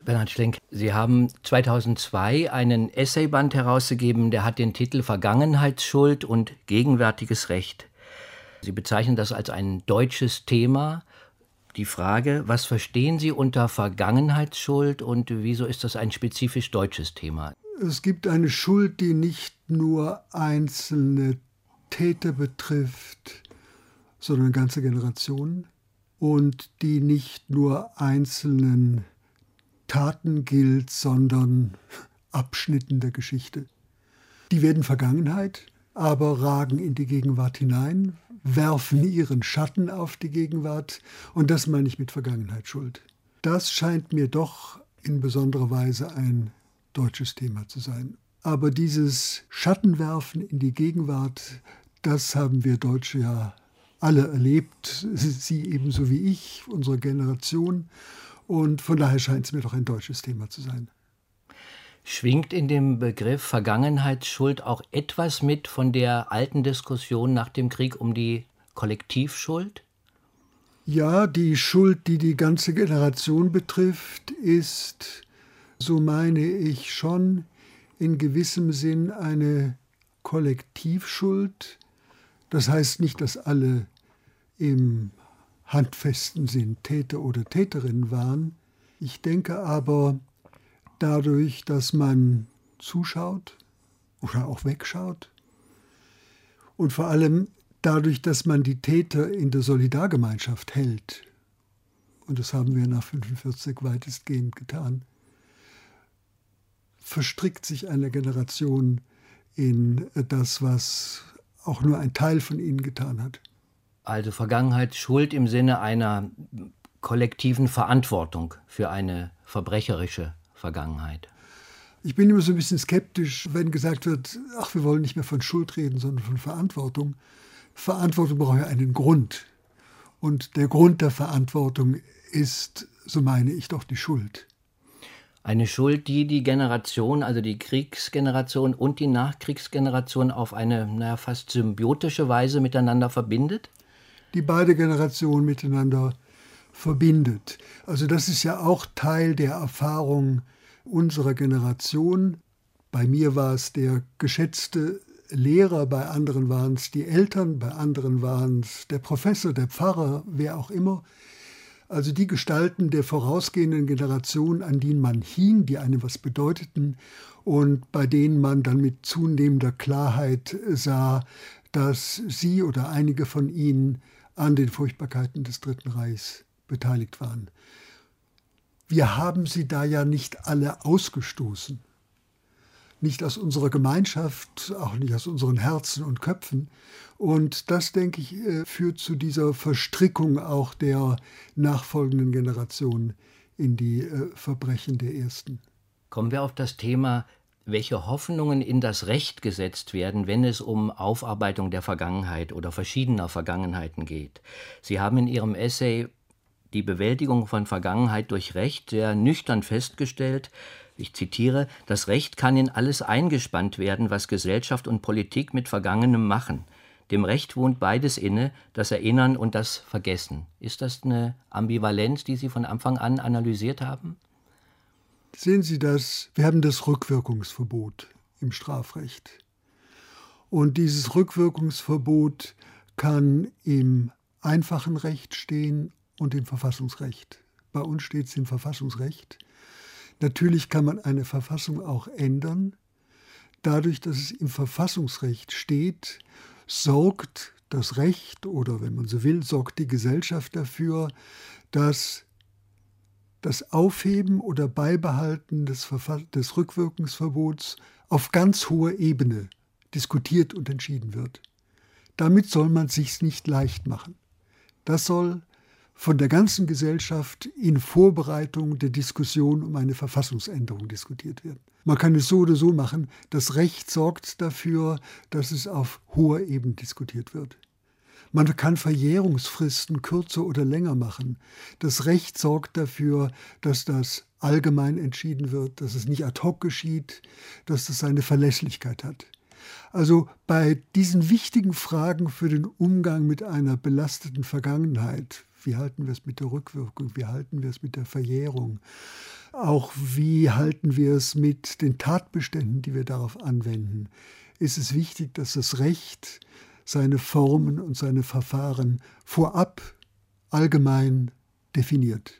Bernhard Schlenk, Sie haben 2002 einen Essayband herausgegeben, der hat den Titel Vergangenheitsschuld und gegenwärtiges Recht. Sie bezeichnen das als ein deutsches Thema. Die Frage, was verstehen Sie unter Vergangenheitsschuld und wieso ist das ein spezifisch deutsches Thema? Es gibt eine Schuld, die nicht nur einzelne Täter betrifft, sondern ganze Generationen und die nicht nur einzelnen Taten gilt, sondern Abschnitten der Geschichte. Die werden Vergangenheit, aber ragen in die Gegenwart hinein, werfen ihren Schatten auf die Gegenwart und das meine ich mit Vergangenheitsschuld. Das scheint mir doch in besonderer Weise ein deutsches Thema zu sein. Aber dieses Schattenwerfen in die Gegenwart, das haben wir Deutsche ja alle erlebt, Sie ebenso wie ich, unsere Generation. Und von daher scheint es mir doch ein deutsches Thema zu sein. Schwingt in dem Begriff Vergangenheitsschuld auch etwas mit von der alten Diskussion nach dem Krieg um die Kollektivschuld? Ja, die Schuld, die die ganze Generation betrifft, ist, so meine ich schon, in gewissem Sinn eine Kollektivschuld. Das heißt nicht, dass alle im handfesten Sinn Täter oder Täterinnen waren. Ich denke aber, dadurch, dass man zuschaut oder auch wegschaut und vor allem dadurch, dass man die Täter in der Solidargemeinschaft hält, und das haben wir nach 1945 weitestgehend getan, verstrickt sich eine Generation in das, was auch nur ein Teil von ihnen getan hat. Also Vergangenheitsschuld im Sinne einer kollektiven Verantwortung für eine verbrecherische Vergangenheit. Ich bin immer so ein bisschen skeptisch, wenn gesagt wird, ach, wir wollen nicht mehr von Schuld reden, sondern von Verantwortung. Verantwortung braucht ja einen Grund. Und der Grund der Verantwortung ist, so meine ich, doch die Schuld. Eine Schuld, die die Generation, also die Kriegsgeneration und die Nachkriegsgeneration auf eine fast symbiotische Weise miteinander verbindet? Die beide Generationen miteinander verbindet. Also das ist ja auch Teil der Erfahrung unserer Generation. Bei mir war es der geschätzte Lehrer, bei anderen waren es die Eltern, bei anderen waren es der Professor, der Pfarrer, wer auch immer. Also die Gestalten der vorausgehenden Generation, an denen man hing, die einem was bedeuteten und bei denen man dann mit zunehmender Klarheit sah, dass sie oder einige von ihnen an den Furchtbarkeiten des Dritten Reichs beteiligt waren. Wir haben sie da ja nicht alle ausgestoßen. Nicht aus unserer Gemeinschaft, auch nicht aus unseren Herzen und Köpfen. Und das, denke ich, führt zu dieser Verstrickung auch der nachfolgenden Generationen in die Verbrechen der ersten. Kommen wir auf das Thema, welche Hoffnungen in das Recht gesetzt werden, wenn es um Aufarbeitung der Vergangenheit oder verschiedener Vergangenheiten geht. Sie haben in Ihrem Essay die Bewältigung von Vergangenheit durch Recht sehr nüchtern festgestellt. Ich zitiere: Das Recht kann in alles eingespannt werden, was Gesellschaft und Politik mit Vergangenem machen. Dem Recht wohnt beides inne, das Erinnern und das Vergessen. Ist das eine Ambivalenz, die Sie von Anfang an analysiert haben? Sehen Sie das? Wir haben das Rückwirkungsverbot im Strafrecht. Und dieses Rückwirkungsverbot kann im einfachen Recht stehen und im Verfassungsrecht. Bei uns steht es im Verfassungsrecht. Natürlich kann man eine Verfassung auch ändern. Dadurch, dass es im Verfassungsrecht steht, sorgt das Recht oder, wenn man so will, sorgt die Gesellschaft dafür, dass das Aufheben oder Beibehalten des Rückwirkungsverbots auf ganz hoher Ebene diskutiert und entschieden wird. Damit soll man es sich nicht leicht machen. Das soll von der ganzen Gesellschaft in Vorbereitung der Diskussion um eine Verfassungsänderung diskutiert werden. Man kann es so oder so machen. Das Recht sorgt dafür, dass es auf hoher Ebene diskutiert wird. Man kann Verjährungsfristen kürzer oder länger machen. Das Recht sorgt dafür, dass das allgemein entschieden wird, dass es nicht ad hoc geschieht, dass es seine Verlässlichkeit hat. Also bei diesen wichtigen Fragen für den Umgang mit einer belasteten Vergangenheit, wie halten wir es mit der Rückwirkung, wie halten wir es mit der Verjährung, Auch wie halten wir es mit den Tatbeständen, die wir darauf anwenden? Ist es wichtig, dass das Recht seine Formen und seine Verfahren vorab allgemein definiert?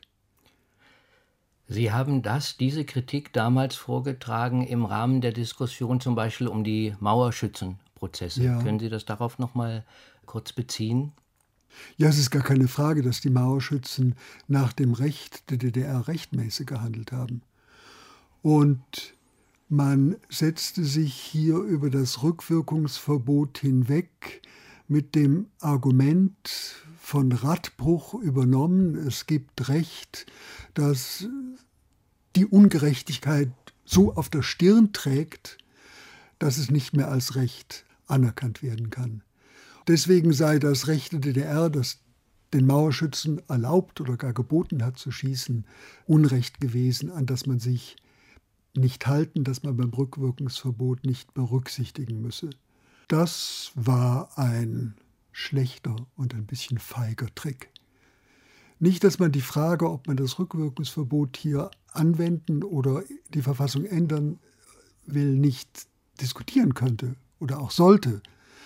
Sie haben diese Kritik damals vorgetragen im Rahmen der Diskussion zum Beispiel um die Mauerschützenprozesse. Ja. Können Sie das darauf noch mal kurz beziehen? Ja, es ist gar keine Frage, dass die Mauerschützen nach dem Recht der DDR rechtmäßig gehandelt haben. Und man setzte sich hier über das Rückwirkungsverbot hinweg mit dem Argument von Radbruch übernommen. Es gibt Recht, das die Ungerechtigkeit so auf der Stirn trägt, dass es nicht mehr als Recht anerkannt werden kann. Deswegen sei das Recht der DDR, das den Mauerschützen erlaubt oder gar geboten hat zu schießen, Unrecht gewesen, an das man sich nicht halten, das man beim Rückwirkungsverbot nicht berücksichtigen müsse. Das war ein schlechter und ein bisschen feiger Trick. Nicht, dass man die Frage, ob man das Rückwirkungsverbot hier anwenden oder die Verfassung ändern will, nicht diskutieren könnte oder auch sollte.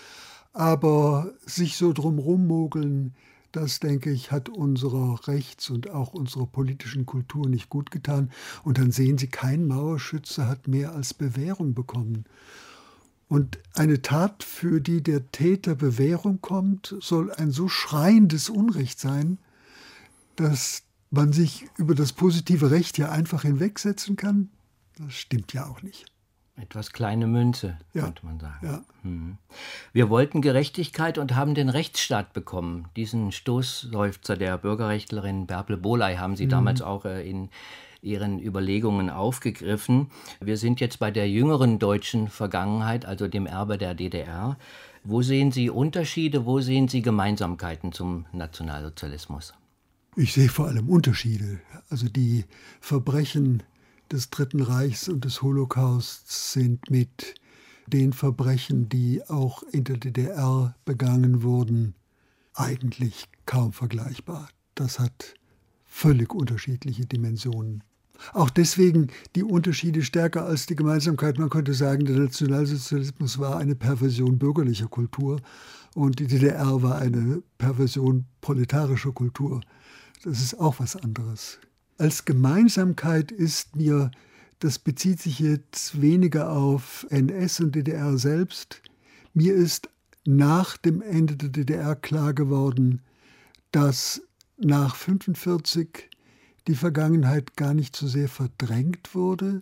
Aber sich so drum rummogeln, das, denke ich, hat unserer Rechts- und auch unserer politischen Kultur nicht gut getan. Und dann sehen Sie, kein Mauerschütze hat mehr als Bewährung bekommen. Und eine Tat, für die der Täter Bewährung kommt, soll ein so schreiendes Unrecht sein, dass man sich über das positive Recht ja einfach hinwegsetzen kann. Das stimmt ja auch nicht. Etwas kleine Münze, Ja. könnte man sagen. Ja. Wir wollten Gerechtigkeit und haben den Rechtsstaat bekommen. Diesen Stoßseufzer der Bürgerrechtlerin Bärbel Bohley haben Sie damals auch in Ihren Überlegungen aufgegriffen. Wir sind jetzt bei der jüngeren deutschen Vergangenheit, also dem Erbe der DDR. Wo sehen Sie Unterschiede, wo sehen Sie Gemeinsamkeiten zum Nationalsozialismus? Ich sehe vor allem Unterschiede. Also die Verbrechen des Dritten Reichs und des Holocausts sind mit den Verbrechen, die auch in der DDR begangen wurden, eigentlich kaum vergleichbar. Das hat völlig unterschiedliche Dimensionen. Auch deswegen die Unterschiede stärker als die Gemeinsamkeit. Man könnte sagen, der Nationalsozialismus war eine Perversion bürgerlicher Kultur und die DDR war eine Perversion proletarischer Kultur. Das ist auch was anderes. Als Gemeinsamkeit ist mir, das bezieht sich jetzt weniger auf NS und DDR selbst, mir ist nach dem Ende der DDR klar geworden, dass nach 1945 die Vergangenheit gar nicht so sehr verdrängt wurde,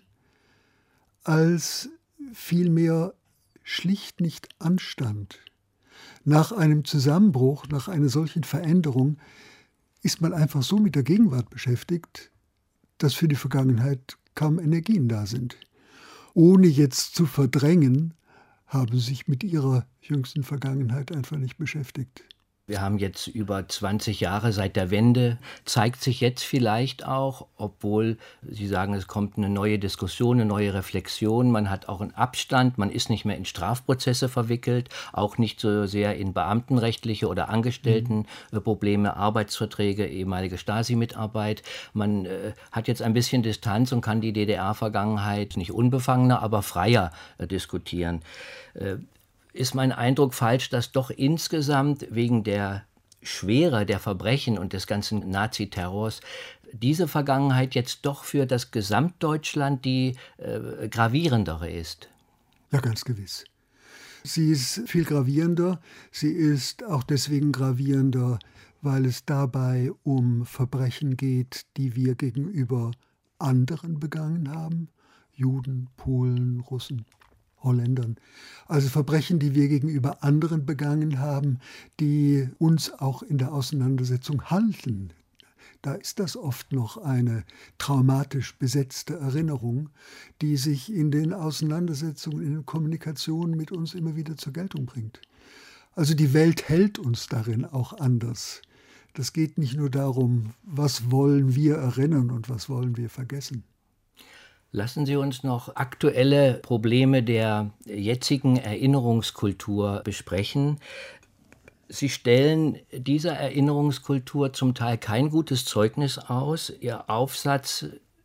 als vielmehr schlicht nicht anstand. Nach einem Zusammenbruch, nach einer solchen Veränderung, ist man einfach so mit der Gegenwart beschäftigt, dass für die Vergangenheit kaum Energien da sind. Ohne jetzt zu verdrängen, haben sie sich mit ihrer jüngsten Vergangenheit einfach nicht beschäftigt. Wir haben jetzt über 20 Jahre seit der Wende. Zeigt sich jetzt vielleicht auch, obwohl Sie sagen, es kommt eine neue Diskussion, eine neue Reflexion, man hat auch einen Abstand, man ist nicht mehr in Strafprozesse verwickelt, auch nicht so sehr in beamtenrechtliche oder Angestelltenprobleme, Arbeitsverträge, ehemalige Stasi-Mitarbeit. Man hat jetzt ein bisschen Distanz und kann die DDR-Vergangenheit nicht unbefangener, aber freier diskutieren. Ist mein Eindruck falsch, dass doch insgesamt wegen der Schwere der Verbrechen und des ganzen Naziterrors diese Vergangenheit jetzt doch für das Gesamtdeutschland die gravierendere ist? Ja, ganz gewiss. Sie ist viel gravierender. Sie ist auch deswegen gravierender, weil es dabei um Verbrechen geht, die wir gegenüber anderen begangen haben. Juden, Polen, Russen, Holländern. Also Verbrechen, die wir gegenüber anderen begangen haben, die uns auch in der Auseinandersetzung halten. Da ist das oft noch eine traumatisch besetzte Erinnerung, die sich in den Auseinandersetzungen, in den Kommunikationen mit uns immer wieder zur Geltung bringt. Also die Welt hält uns darin auch anders. Das geht nicht nur darum, was wollen wir erinnern und was wollen wir vergessen. Lassen Sie uns noch aktuelle Probleme der jetzigen Erinnerungskultur besprechen. Sie stellen dieser Erinnerungskultur zum Teil kein gutes Zeugnis aus. Ihr Aufsatz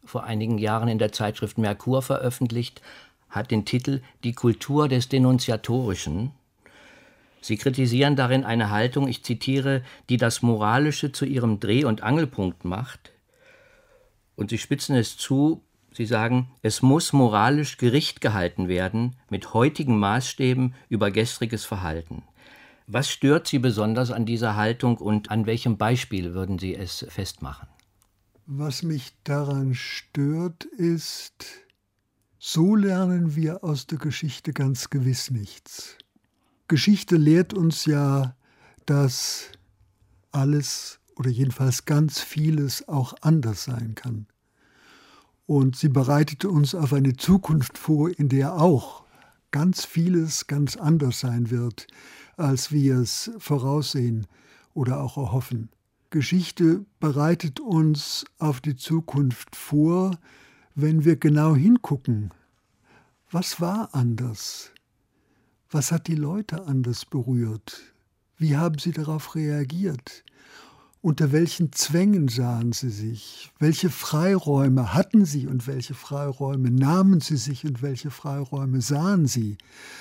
vor einigen Jahren in der Zeitschrift Merkur veröffentlicht, hat den Titel »Die Kultur des Denunziatorischen«. Sie kritisieren darin eine Haltung, ich zitiere, die das Moralische zu ihrem Dreh- und Angelpunkt macht. Und Sie spitzen es zu, Sie sagen, es muss moralisch Gericht gehalten werden mit heutigen Maßstäben über gestriges Verhalten. Was stört Sie besonders an dieser Haltung und an welchem Beispiel würden Sie es festmachen? Was mich daran stört, ist, so lernen wir aus der Geschichte ganz gewiss nichts. Geschichte lehrt uns ja, dass alles oder jedenfalls ganz vieles auch anders sein kann. Und sie bereitete uns auf eine Zukunft vor, in der auch ganz vieles ganz anders sein wird, als wir es voraussehen oder auch erhoffen. Geschichte bereitet uns auf die Zukunft vor, wenn wir genau hingucken. Was war anders? Was hat die Leute anders berührt? Wie haben sie darauf reagiert? Unter welchen Zwängen sahen sie sich? Welche Freiräume hatten sie und welche Freiräume nahmen sie sich und welche Freiräume sahen sie?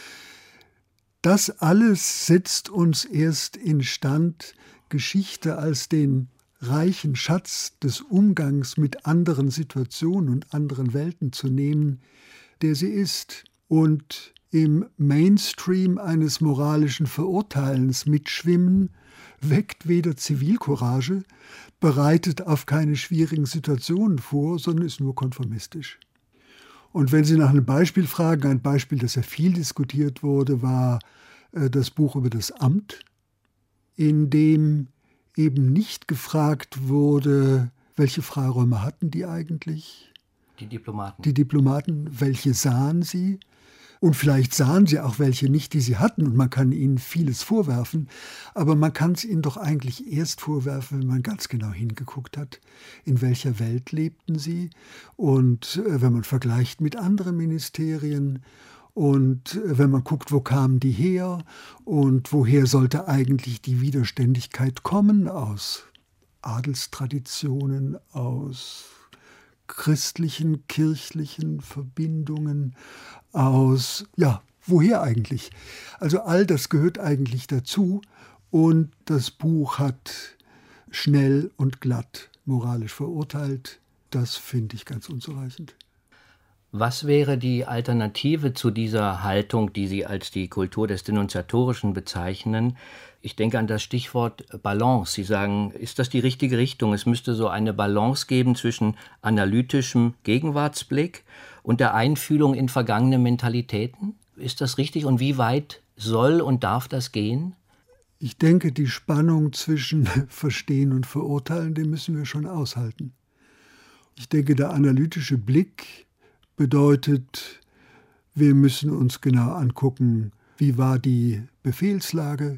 Das alles setzt uns erst instand, Geschichte als den reichen Schatz des Umgangs mit anderen Situationen und anderen Welten zu nehmen, der sie ist. Und im Mainstream eines moralischen Verurteilens mitschwimmen, weckt weder Zivilcourage, bereitet auf keine schwierigen Situationen vor, sondern ist nur konformistisch. Und wenn Sie nach einem Beispiel fragen, ein Beispiel, das ja viel diskutiert wurde, war das Buch über das Amt, in dem eben nicht gefragt wurde, welche Freiräume hatten die eigentlich? Die Diplomaten. Die Diplomaten, welche sahen sie? Und vielleicht sahen sie auch welche nicht, die sie hatten. Und man kann ihnen vieles vorwerfen. Aber man kann es ihnen doch eigentlich erst vorwerfen, wenn man ganz genau hingeguckt hat, in welcher Welt lebten sie. Und wenn man vergleicht mit anderen Ministerien. Und wenn man guckt, wo kamen die her und woher sollte eigentlich die Widerständigkeit kommen, aus Adelstraditionen, aus christlichen, kirchlichen Verbindungen, aus, ja, woher eigentlich? Also all das gehört eigentlich dazu und das Buch hat schnell und glatt moralisch verurteilt. Das finde ich ganz unzureichend. Was wäre die Alternative zu dieser Haltung, die Sie als die Kultur des Denunziatorischen bezeichnen? Ich denke an das Stichwort Balance. Sie sagen, ist das die richtige Richtung? Es müsste so eine Balance geben zwischen analytischem Gegenwartsblick und der Einfühlung in vergangene Mentalitäten. Ist das richtig? Und wie weit soll und darf das gehen? Ich denke, die Spannung zwischen Verstehen und Verurteilen, die müssen wir schon aushalten. Ich denke, der analytische Blick bedeutet, wir müssen uns genau angucken, wie war die Befehlslage?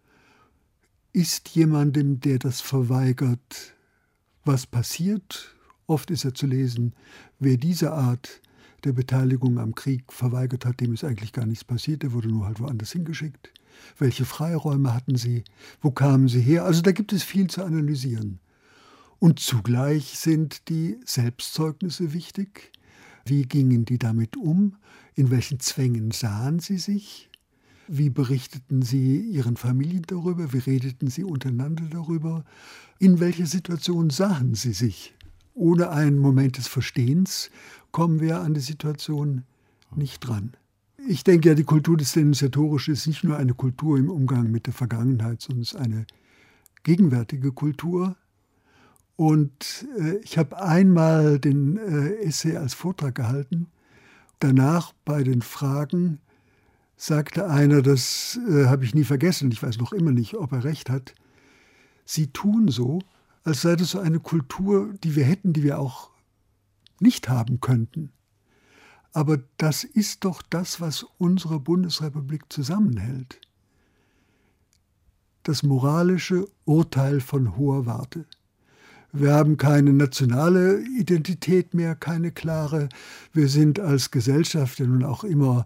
Ist jemandem, der das verweigert, was passiert? Oft ist ja zu lesen, wer diese Art der Beteiligung am Krieg verweigert hat, dem ist eigentlich gar nichts passiert, der wurde nur halt woanders hingeschickt. Welche Freiräume hatten sie? Wo kamen sie her? Also da gibt es viel zu analysieren. Und zugleich sind die Selbstzeugnisse wichtig. Wie gingen die damit um? In welchen Zwängen sahen sie sich? Wie berichteten sie ihren Familien darüber? Wie redeten sie untereinander darüber? In welcher Situation sahen sie sich? Ohne einen Moment des Verstehens kommen wir an die Situation nicht dran. Ich denke ja, die Kultur des Denunziatorischen ist nicht nur eine Kultur im Umgang mit der Vergangenheit, sondern es ist eine gegenwärtige Kultur. Und ich habe einmal den Essay als Vortrag gehalten. Danach bei den Fragen sagte einer, das habe ich nie vergessen, ich weiß noch immer nicht, ob er recht hat, Sie tun so, als sei das so eine Kultur, die wir hätten, die wir auch nicht haben könnten. Aber das ist doch das, was unsere Bundesrepublik zusammenhält. Das moralische Urteil von hoher Warte. Wir haben keine nationale Identität mehr, keine klare. Wir sind als Gesellschaft ja nun auch immer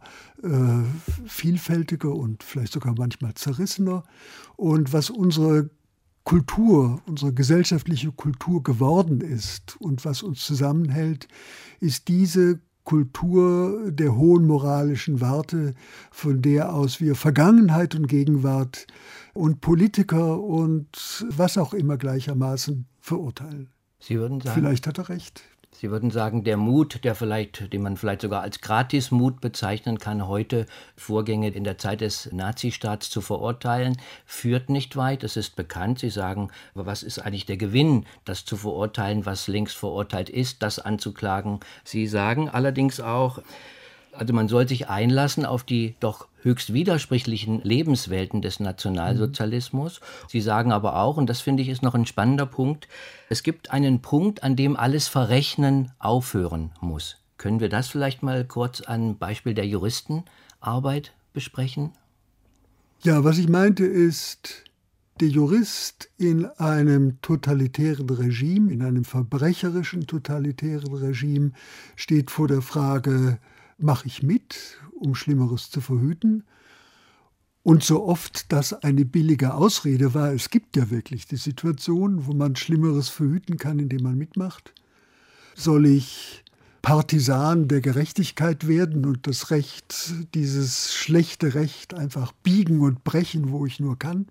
vielfältiger und vielleicht sogar manchmal zerrissener. Und was unsere Kultur, unsere gesellschaftliche Kultur geworden ist und was uns zusammenhält, ist diese Kultur der hohen moralischen Werte, von der aus wir Vergangenheit und Gegenwart und Politiker und was auch immer gleichermaßen verurteilen. Sie würden sagen, vielleicht hat er recht. Sie würden sagen, der Mut, den man vielleicht sogar als Gratismut bezeichnen kann, heute Vorgänge in der Zeit des Nazistaats zu verurteilen, führt nicht weit. Es ist bekannt. Sie sagen, aber was ist eigentlich der Gewinn, das zu verurteilen, was längst verurteilt ist, das anzuklagen? Sie sagen allerdings auch, also man soll sich einlassen auf die doch höchst widersprüchlichen Lebenswelten des Nationalsozialismus. Sie sagen aber auch, und das finde ich ist noch ein spannender Punkt, es gibt einen Punkt, an dem alles Verrechnen aufhören muss. Können wir das vielleicht mal kurz am Beispiel der Juristenarbeit besprechen? Ja, was ich meinte ist, der Jurist in einem totalitären Regime, in einem verbrecherischen totalitären Regime, steht vor der Frage, mache ich mit, um Schlimmeres zu verhüten? Und so oft das eine billige Ausrede war, es gibt ja wirklich die Situation, wo man Schlimmeres verhüten kann, indem man mitmacht. Soll ich Partisan der Gerechtigkeit werden und das Recht, dieses schlechte Recht einfach biegen und brechen, wo ich nur kann?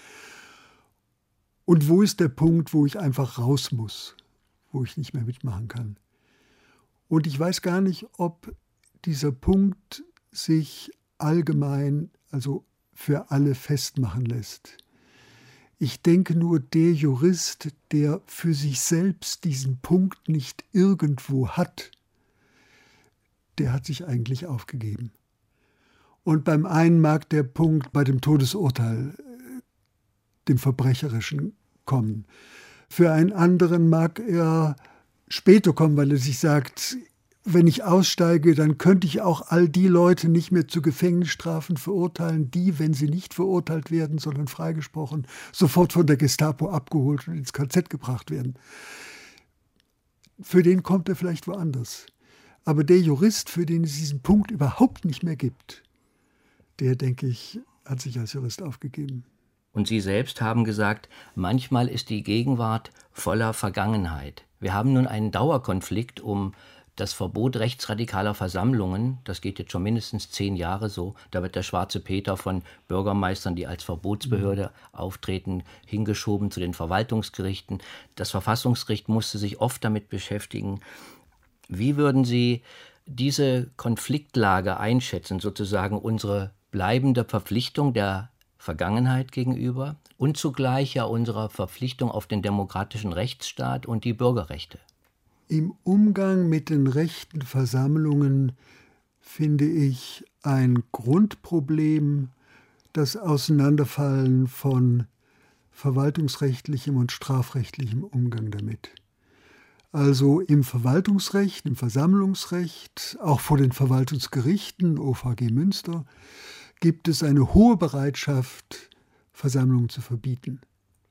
Und wo ist der Punkt, wo ich einfach raus muss, wo ich nicht mehr mitmachen kann? Und ich weiß gar nicht, ob dieser Punkt sich allgemein, also für alle festmachen lässt. Ich denke nur, der Jurist, der für sich selbst diesen Punkt nicht irgendwo hat, der hat sich eigentlich aufgegeben. Und beim einen mag der Punkt bei dem Todesurteil, dem Verbrecherischen, kommen. Für einen anderen mag er später kommen, weil er sich sagt, wenn ich aussteige, dann könnte ich auch all die Leute nicht mehr zu Gefängnisstrafen verurteilen, die, wenn sie nicht verurteilt werden, sondern freigesprochen, sofort von der Gestapo abgeholt und ins KZ gebracht werden. Für den kommt er vielleicht woanders. Aber der Jurist, für den es diesen Punkt überhaupt nicht mehr gibt, der, denke ich, hat sich als Jurist aufgegeben. Und Sie selbst haben gesagt, manchmal ist die Gegenwart voller Vergangenheit. Wir haben nun einen Dauerkonflikt um das Verbot rechtsradikaler Versammlungen. Das geht jetzt schon mindestens 10 Jahre so. Da wird der Schwarze Peter von Bürgermeistern, die als Verbotsbehörde auftreten, hingeschoben zu den Verwaltungsgerichten. Das Verfassungsgericht musste sich oft damit beschäftigen. Wie würden Sie diese Konfliktlage einschätzen, sozusagen unsere bleibende Verpflichtung der Vergangenheit gegenüber und zugleich ja unserer Verpflichtung auf den demokratischen Rechtsstaat und die Bürgerrechte? Im Umgang mit den rechten Versammlungen finde ich ein Grundproblem das Auseinanderfallen von verwaltungsrechtlichem und strafrechtlichem Umgang damit. Also im Verwaltungsrecht, im Versammlungsrecht, auch vor den Verwaltungsgerichten, OVG Münster, gibt es eine hohe Bereitschaft, Versammlungen zu verbieten.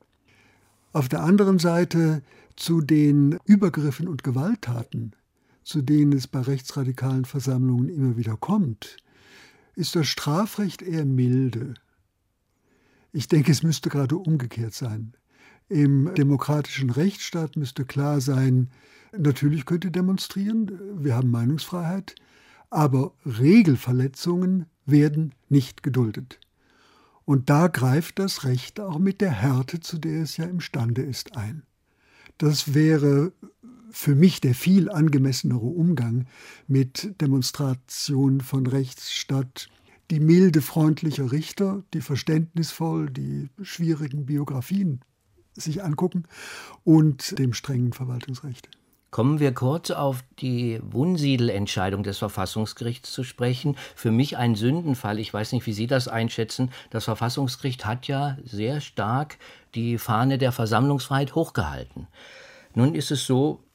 Auf der anderen Seite zu den Übergriffen und Gewalttaten, zu denen es bei rechtsradikalen Versammlungen immer wieder kommt, ist das Strafrecht eher milde. Ich denke, es müsste gerade umgekehrt sein. Im demokratischen Rechtsstaat müsste klar sein, natürlich könnt ihr demonstrieren, wir haben Meinungsfreiheit, aber Regelverletzungen werden nicht geduldet. Und da greift das Recht auch mit der Härte, zu der es ja imstande ist, ein. Das wäre für mich der viel angemessenere Umgang mit Demonstrationen von rechts statt die milde, freundliche Richter, die verständnisvoll die schwierigen Biografien sich angucken und dem strengen Verwaltungsrecht. Kommen wir kurz auf die Wunsiedel-Entscheidung des Verfassungsgerichts zu sprechen. Für mich ein Sündenfall, ich weiß nicht, wie Sie das einschätzen. Das Verfassungsgericht hat ja sehr stark die Fahne der Versammlungsfreiheit hochgehalten. Nun ist es so,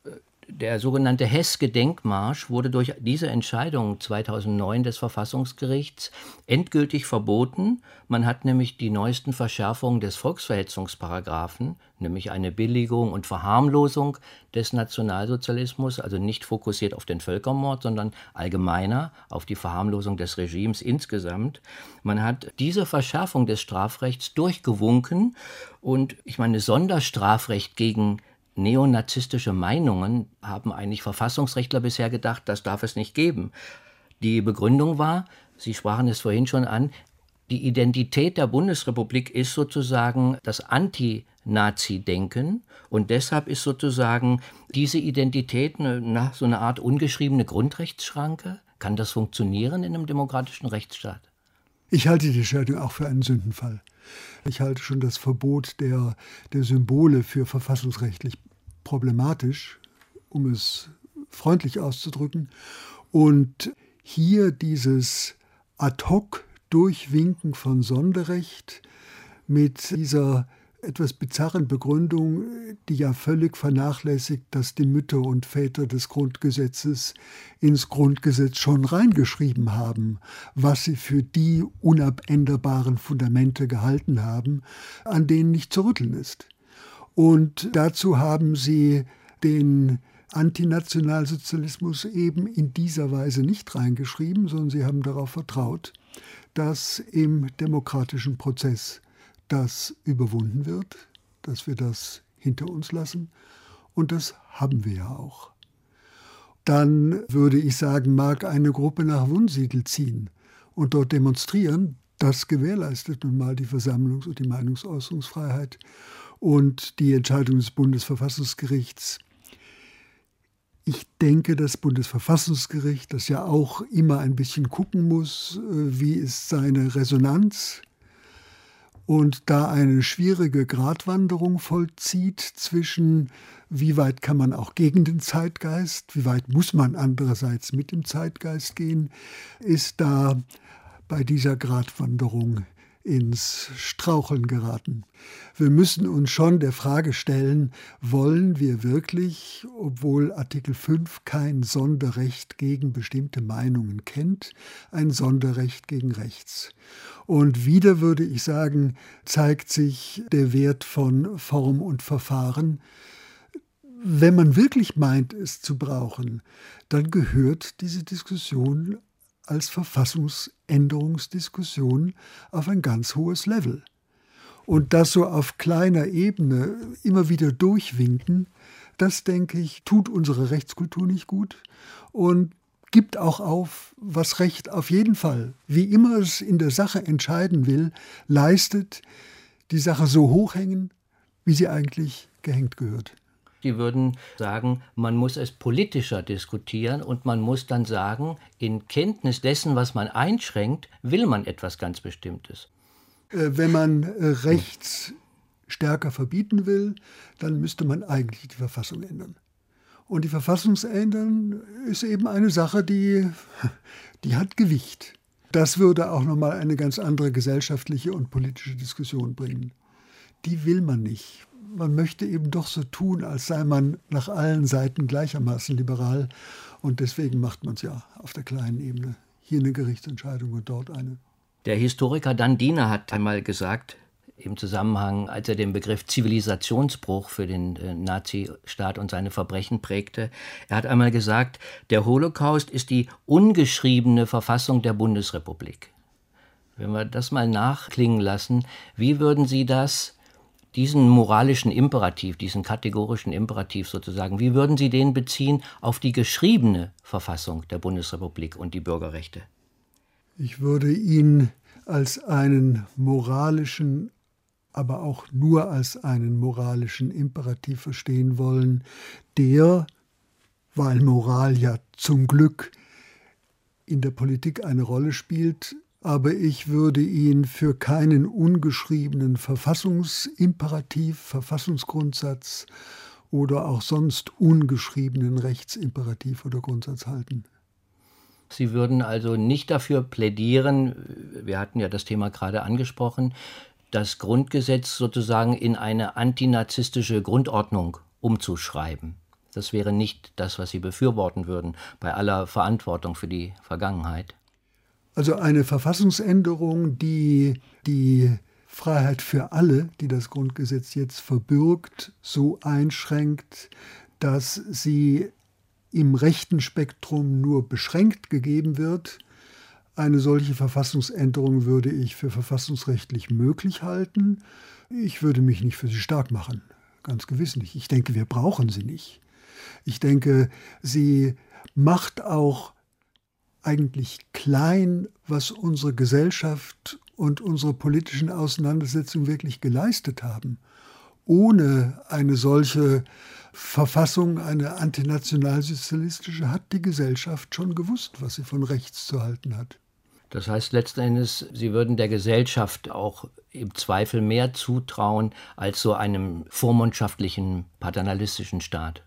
Der sogenannte Hess-Gedenkmarsch wurde durch diese Entscheidung 2009 des Verfassungsgerichts endgültig verboten. Man hat nämlich die neuesten Verschärfungen des Volksverhetzungsparagraphen, nämlich eine Billigung und Verharmlosung des Nationalsozialismus, also nicht fokussiert auf den Völkermord, sondern allgemeiner auf die Verharmlosung des Regimes insgesamt. Man hat diese Verschärfung des Strafrechts durchgewunken und ich meine, Sonderstrafrecht gegen neonazistische Meinungen haben eigentlich Verfassungsrechtler bisher gedacht, das darf es nicht geben. Die Begründung war, Sie sprachen es vorhin schon an, die Identität der Bundesrepublik ist sozusagen das Anti-Nazi-Denken und deshalb ist sozusagen diese Identität so eine Art ungeschriebene Grundrechtsschranke. Kann das funktionieren in einem demokratischen Rechtsstaat? Ich halte die Entscheidung auch für einen Sündenfall. Ich halte schon das Verbot der Symbole für verfassungsrechtlich problematisch, um es freundlich auszudrücken. Und hier dieses Ad-hoc-Durchwinken von Sonderrecht mit dieser etwas bizarren Begründung, die ja völlig vernachlässigt, dass die Mütter und Väter des Grundgesetzes ins Grundgesetz schon reingeschrieben haben, was sie für die unabänderbaren Fundamente gehalten haben, an denen nicht zu rütteln ist. Und dazu haben sie den Antinationalsozialismus eben in dieser Weise nicht reingeschrieben, sondern sie haben darauf vertraut, dass im demokratischen Prozess das überwunden wird, dass wir das hinter uns lassen. Und das haben wir ja auch. Dann würde ich sagen, mag eine Gruppe nach Wunsiedel ziehen und dort demonstrieren. Das gewährleistet nun mal die Versammlungs- und die Meinungsäußerungsfreiheit. Und die Entscheidung des Bundesverfassungsgerichts. Ich denke, das Bundesverfassungsgericht, das ja auch immer ein bisschen gucken muss, wie ist seine Resonanz, und da eine schwierige Gratwanderung vollzieht zwischen, wie weit kann man auch gegen den Zeitgeist, wie weit muss man andererseits mit dem Zeitgeist gehen, ist da bei dieser Gratwanderung ins Straucheln geraten. Wir müssen uns schon der Frage stellen, wollen wir wirklich, obwohl Artikel 5 kein Sonderrecht gegen bestimmte Meinungen kennt, ein Sonderrecht gegen rechts? Und wieder würde ich sagen, zeigt sich der Wert von Form und Verfahren. Wenn man wirklich meint, es zu brauchen, dann gehört diese Diskussion als Verfassungsänderungsdiskussion auf ein ganz hohes Level. Und das so auf kleiner Ebene immer wieder durchwinken, das, denke ich, tut unserer Rechtskultur nicht gut und gibt auch auf, was Recht auf jeden Fall, wie immer es in der Sache entscheiden will, leistet, die Sache so hochhängen, wie sie eigentlich gehängt gehört. Die würden sagen, man muss es politischer diskutieren und man muss dann sagen, in Kenntnis dessen, was man einschränkt, will man etwas ganz Bestimmtes. Wenn man rechts stärker verbieten will, dann müsste man eigentlich die Verfassung ändern. Und die Verfassung ändern ist eben eine Sache, die hat Gewicht. Das würde auch nochmal eine ganz andere gesellschaftliche und politische Diskussion bringen. Die will man nicht. Man möchte eben doch so tun, als sei man nach allen Seiten gleichermaßen liberal. Und deswegen macht man es ja auf der kleinen Ebene. Hier eine Gerichtsentscheidung und dort eine. Der Historiker Dan Diener hat einmal gesagt, im Zusammenhang, als er den Begriff Zivilisationsbruch für den Nazistaat und seine Verbrechen prägte, er hat einmal gesagt, der Holocaust ist die ungeschriebene Verfassung der Bundesrepublik. Wenn wir das mal nachklingen lassen, wie würden Sie diesen moralischen Imperativ, diesen kategorischen Imperativ sozusagen, wie würden Sie den beziehen auf die geschriebene Verfassung der Bundesrepublik und die Bürgerrechte? Ich würde ihn als einen moralischen, aber auch nur als einen moralischen Imperativ verstehen wollen, der, weil Moral ja zum Glück in der Politik eine Rolle spielt, aber ich würde ihn für keinen ungeschriebenen Verfassungsimperativ, Verfassungsgrundsatz oder auch sonst ungeschriebenen Rechtsimperativ oder Grundsatz halten. Sie würden also nicht dafür plädieren, wir hatten ja das Thema gerade angesprochen, das Grundgesetz sozusagen in eine antinazistische Grundordnung umzuschreiben. Das wäre nicht das, was Sie befürworten würden, bei aller Verantwortung für die Vergangenheit. Also eine Verfassungsänderung, die die Freiheit für alle, die das Grundgesetz jetzt verbürgt, so einschränkt, dass sie im rechten Spektrum nur beschränkt gegeben wird. Eine solche Verfassungsänderung würde ich für verfassungsrechtlich möglich halten. Ich würde mich nicht für sie stark machen, ganz gewiss nicht. Ich denke, wir brauchen sie nicht. Ich denke, sie macht auch eigentlich klein, was unsere Gesellschaft und unsere politischen Auseinandersetzungen wirklich geleistet haben. Ohne eine solche Verfassung, eine antinationalsozialistische, hat die Gesellschaft schon gewusst, was sie von rechts zu halten hat. Das heißt letzten Endes, Sie würden der Gesellschaft auch im Zweifel mehr zutrauen als so einem vormundschaftlichen, paternalistischen Staat.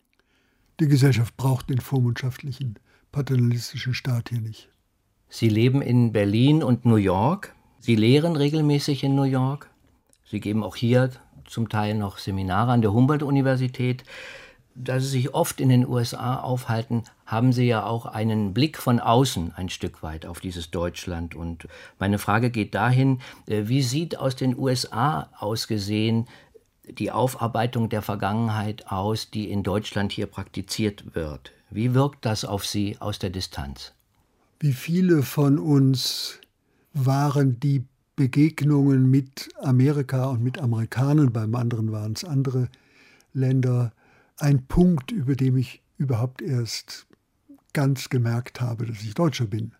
Die Gesellschaft braucht den vormundschaftlichen, paternalistischen Staat hier nicht. Sie leben in Berlin und New York. Sie lehren regelmäßig in New York. Sie geben auch hier zum Teil noch Seminare an der Humboldt-Universität. Da Sie sich oft in den USA aufhalten, haben Sie ja auch einen Blick von außen ein Stück weit auf dieses Deutschland. Und meine Frage geht dahin, wie sieht aus den USA aus gesehen die Aufarbeitung der Vergangenheit aus, die in Deutschland hier praktiziert wird? Wie wirkt das auf Sie aus der Distanz? Wie viele von uns waren die Begegnungen mit Amerika und mit Amerikanern, beim anderen waren es andere Länder, ein Punkt, über den ich überhaupt erst ganz gemerkt habe, dass ich Deutscher bin.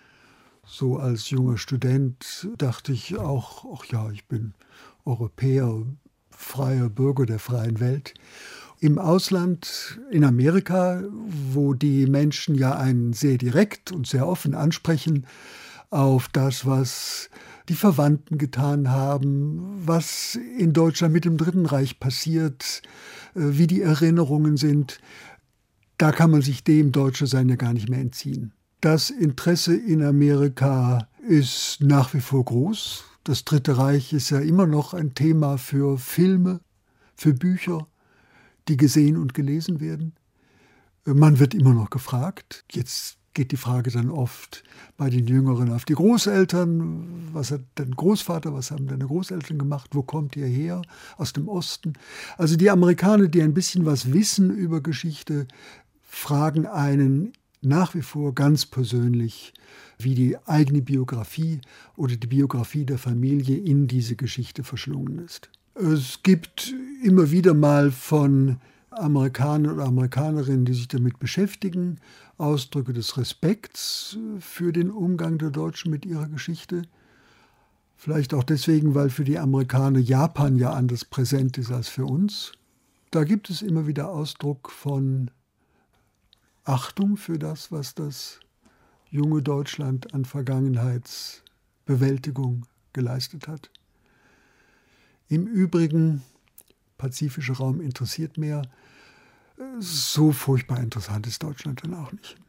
So als junger Student dachte ich auch, ach ja, ich bin Europäer, freier Bürger der freien Welt. Im Ausland, in Amerika, wo die Menschen ja einen sehr direkt und sehr offen ansprechen auf das, was die Verwandten getan haben, was in Deutschland mit dem Dritten Reich passiert, wie die Erinnerungen sind, da kann man sich dem Deutschersein ja gar nicht mehr entziehen. Das Interesse in Amerika ist nach wie vor groß. Das Dritte Reich ist ja immer noch ein Thema für Filme, für Bücher, die gesehen und gelesen werden. Man wird immer noch gefragt. Jetzt geht die Frage dann oft bei den Jüngeren auf die Großeltern. Was hat dein Großvater, was haben deine Großeltern gemacht? Wo kommt ihr her? Aus dem Osten. Also die Amerikaner, die ein bisschen was wissen über Geschichte, fragen einen nach wie vor ganz persönlich, wie die eigene Biografie oder die Biografie der Familie in diese Geschichte verschlungen ist. Es gibt immer wieder mal von Amerikanern oder Amerikanerinnen, die sich damit beschäftigen, Ausdrücke des Respekts für den Umgang der Deutschen mit ihrer Geschichte. Vielleicht auch deswegen, weil für die Amerikaner Japan ja anders präsent ist als für uns. Da gibt es immer wieder Ausdruck von Achtung für das, was das junge Deutschland an Vergangenheitsbewältigung geleistet hat. Im Übrigen, pazifischer Raum interessiert mehr. So furchtbar interessant ist Deutschland dann auch nicht.